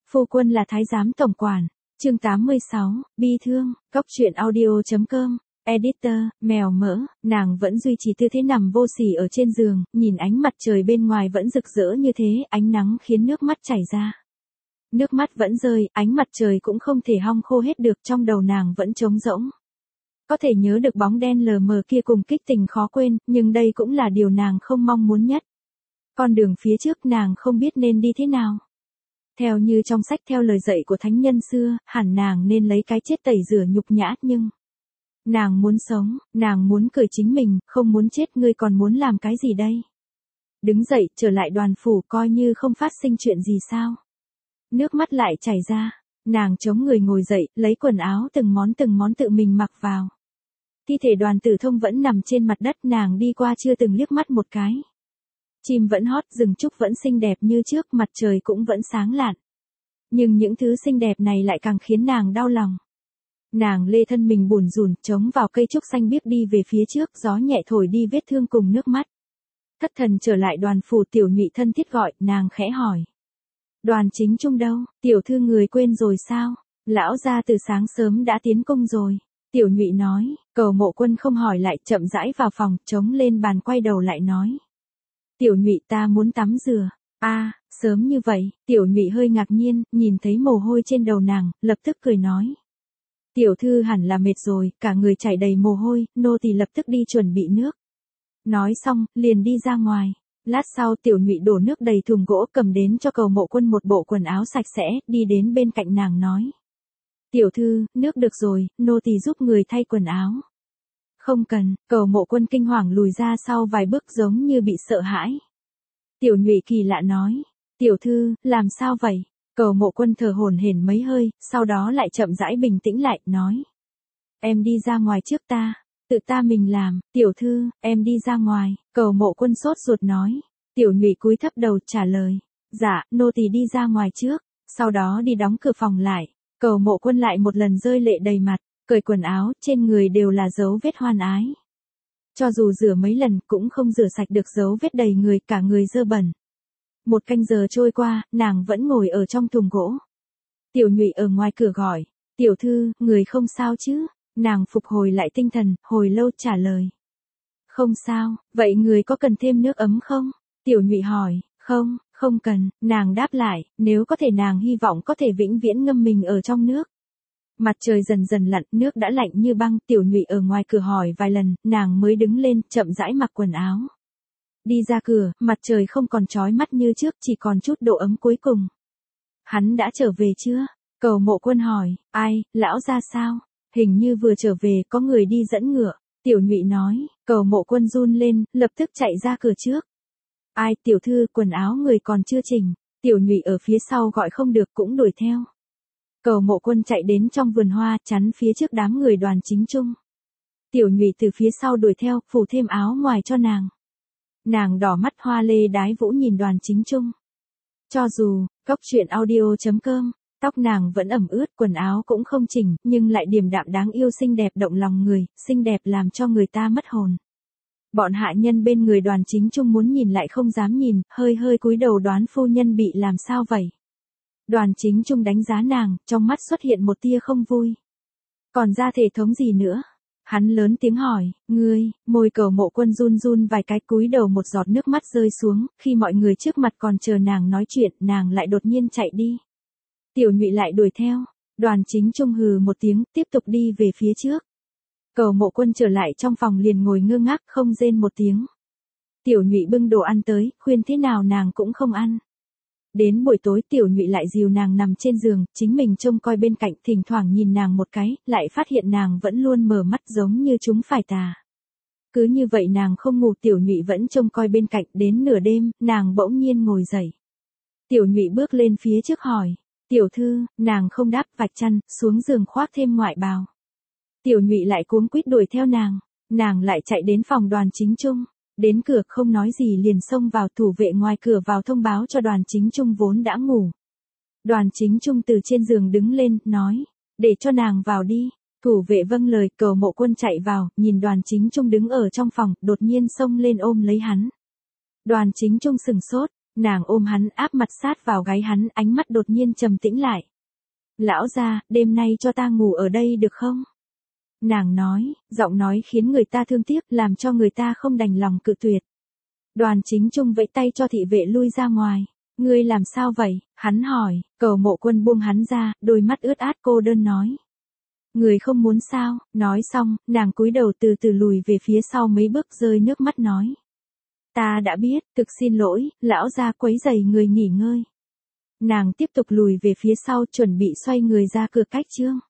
Phu quân là thái giám tổng quản. Chương 86, bi thương, Cóc truyện audio.com. Editor, mèo mỡ, nàng vẫn duy trì tư thế nằm vô sỉ ở trên giường, nhìn ánh mặt trời bên ngoài vẫn rực rỡ như thế, ánh nắng khiến nước mắt chảy ra. Nước mắt vẫn rơi, ánh mặt trời cũng không thể hong khô hết được, trong đầu nàng vẫn trống rỗng. Có thể nhớ được bóng đen lờ mờ kia cùng kích tình khó quên, nhưng đây cũng là điều nàng không mong muốn nhất. Con đường phía trước nàng không biết nên đi thế nào. Theo như trong sách theo lời dạy của thánh nhân xưa, hẳn nàng nên lấy cái chết tẩy rửa nhục nhã nhưng... Nàng muốn sống, nàng muốn cười chính mình, không muốn chết, ngươi còn muốn làm cái gì đây? Đứng dậy, trở lại đoàn phủ coi như không phát sinh chuyện gì sao? Nước mắt lại chảy ra, nàng chống người ngồi dậy, lấy quần áo từng món tự mình mặc vào. Thi thể Đoàn Tử Thông vẫn nằm trên mặt đất, nàng đi qua chưa từng liếc mắt một cái. Chim vẫn hót, rừng trúc vẫn xinh đẹp như trước, mặt trời cũng vẫn sáng lạn. Nhưng những thứ xinh đẹp này lại càng khiến nàng đau lòng. Nàng lê thân mình bủn rủn, chống vào cây trúc xanh biếc đi về phía trước, gió nhẹ thổi đi vết thương cùng nước mắt. Thất thần trở lại đoàn phủ, Tiểu Nhụy thân thiết gọi, nàng khẽ hỏi. Đoàn Chính Trung đâu, tiểu thư người quên rồi sao? Lão gia từ sáng sớm đã tiến cung rồi. Tiểu Nhụy nói, Cầu Mộ Quân không hỏi lại, chậm rãi vào phòng, chống lên bàn quay đầu lại nói. Tiểu Nhụy, ta muốn tắm rửa. Sớm như vậy, Tiểu Nhụy hơi ngạc nhiên, nhìn thấy mồ hôi trên đầu nàng, lập tức cười nói. Tiểu thư hẳn là mệt rồi, cả người chảy đầy mồ hôi, nô tỳ lập tức đi chuẩn bị nước. Nói xong, liền đi ra ngoài. Lát sau Tiểu Nhụy đổ nước đầy thùng gỗ, cầm đến cho Cầu Mộ Quân một bộ quần áo sạch sẽ, đi đến bên cạnh nàng nói. Tiểu thư, nước được rồi, nô tỳ giúp người thay quần áo. Không cần, Cầu Mộ Quân kinh hoàng lùi ra sau vài bước giống như bị sợ hãi. Tiểu Nhụy kỳ lạ nói. Tiểu thư, làm sao vậy? Cầu Mộ Quân thở hổn hển mấy hơi, sau đó lại chậm rãi bình tĩnh lại, nói. Em đi ra ngoài trước ta. Tự ta mình làm, tiểu thư, em đi ra ngoài. Cầu Mộ Quân sốt ruột nói. Tiểu Nhụy cúi thấp đầu trả lời. Dạ, nô tỳ đi ra ngoài trước. Sau đó đi đóng cửa phòng lại. Cầu Mộ Quân lại một lần rơi lệ đầy mặt, cởi quần áo, trên người đều là dấu vết hoan ái. Cho dù rửa mấy lần cũng không rửa sạch được dấu vết đầy người, cả người dơ bẩn. Một canh giờ trôi qua, nàng vẫn ngồi ở trong thùng gỗ. Tiểu Nhụy ở ngoài cửa gọi. Tiểu thư, người không sao chứ? Nàng phục hồi lại tinh thần, hồi lâu trả lời. Không sao, vậy người có cần thêm nước ấm không? Tiểu Nhụy hỏi. Không, không cần, nàng đáp lại, nếu có thể nàng hy vọng có thể vĩnh viễn ngâm mình ở trong nước. Mặt trời dần dần lặn, nước đã lạnh như băng, Tiểu Nhụy ở ngoài cửa hỏi vài lần, nàng mới đứng lên, chậm rãi mặc quần áo. Đi ra cửa, mặt trời không còn chói mắt như trước, chỉ còn chút độ ấm cuối cùng. Hắn đã trở về chưa? Cầu Mộ Quân hỏi. Ai, lão ra sao? Hình như vừa trở về, có người đi dẫn ngựa. Tiểu Nhụy nói. Cầu Mộ Quân run lên, lập tức chạy ra cửa trước. Ai, tiểu thư, quần áo người còn chưa chỉnh. Tiểu Nhụy ở phía sau gọi không được cũng đuổi theo. Cầu Mộ Quân chạy đến trong vườn hoa, chắn phía trước đám người Đoàn Chính Trung. Tiểu Nhụy từ phía sau đuổi theo, phủ thêm áo ngoài cho nàng. Nàng đỏ mắt hoa lê đái vũ nhìn Đoàn Chính Trung. Cho dù, Cóc truyện audio.com, tóc nàng vẫn ẩm ướt, quần áo cũng không chỉnh, nhưng lại điềm đạm đáng yêu, xinh đẹp động lòng người, xinh đẹp làm cho người ta mất hồn. Bọn hạ nhân bên người Đoàn Chính Trung muốn nhìn lại không dám nhìn, hơi hơi cúi đầu đoán phu nhân bị làm sao vậy. Đoàn Chính Trung đánh giá nàng, trong mắt xuất hiện một tia không vui. Còn ra thể thống gì nữa? Hắn lớn tiếng hỏi, ngươi, môi Cầu Mộ Quân run run vài cái, cúi đầu, một giọt nước mắt rơi xuống, khi mọi người trước mặt còn chờ nàng nói chuyện, nàng lại đột nhiên chạy đi. Tiểu Nhụy lại đuổi theo, Đoàn Chính Trung hừ một tiếng, tiếp tục đi về phía trước. Cầu Mộ Quân trở lại trong phòng liền ngồi ngơ ngác, không rên một tiếng. Tiểu Nhụy bưng đồ ăn tới, khuyên thế nào nàng cũng không ăn. Đến buổi tối Tiểu Nhụy lại dìu nàng nằm trên giường, chính mình trông coi bên cạnh, thỉnh thoảng nhìn nàng một cái, lại phát hiện nàng vẫn luôn mở mắt giống như chúng phải tà. Cứ như vậy nàng không ngủ, Tiểu Nhụy vẫn trông coi bên cạnh, đến nửa đêm, nàng bỗng nhiên ngồi dậy. Tiểu Nhụy bước lên phía trước hỏi, tiểu thư, nàng không đáp, vạch chăn, xuống giường khoác thêm ngoại bào. Tiểu Nhụy lại cuống quýt đuổi theo nàng lại chạy đến phòng Đoàn Chính Trung. Đến cửa không nói gì liền xông vào, thủ vệ ngoài cửa vào thông báo cho Đoàn Chính Trung vốn đã ngủ. Đoàn Chính Trung từ trên giường đứng lên, nói, để cho nàng vào đi. Thủ vệ vâng lời, Cầu Mộ Quân chạy vào, nhìn Đoàn Chính Trung đứng ở trong phòng, đột nhiên xông lên ôm lấy hắn. Đoàn Chính Trung sừng sốt, Nàng ôm hắn áp mặt sát vào gáy hắn, ánh mắt đột nhiên trầm tĩnh lại. Lão gia, đêm nay cho ta ngủ ở đây được không? Nàng nói, giọng nói khiến người ta thương tiếc, làm cho người ta không đành lòng cự tuyệt. Đoàn Chính Trung vẫy tay cho thị vệ lui ra ngoài. Ngươi làm sao vậy? Hắn hỏi, Cầu Mộ Quân buông hắn ra, đôi mắt ướt át cô đơn nói. Người không muốn sao? Nói xong, nàng cúi đầu từ từ lùi về phía sau mấy bước rơi nước mắt nói. Ta đã biết, thực xin lỗi, lão gia quấy rầy người nghỉ ngơi. Nàng tiếp tục lùi về phía sau chuẩn bị xoay người ra cửa cách chương.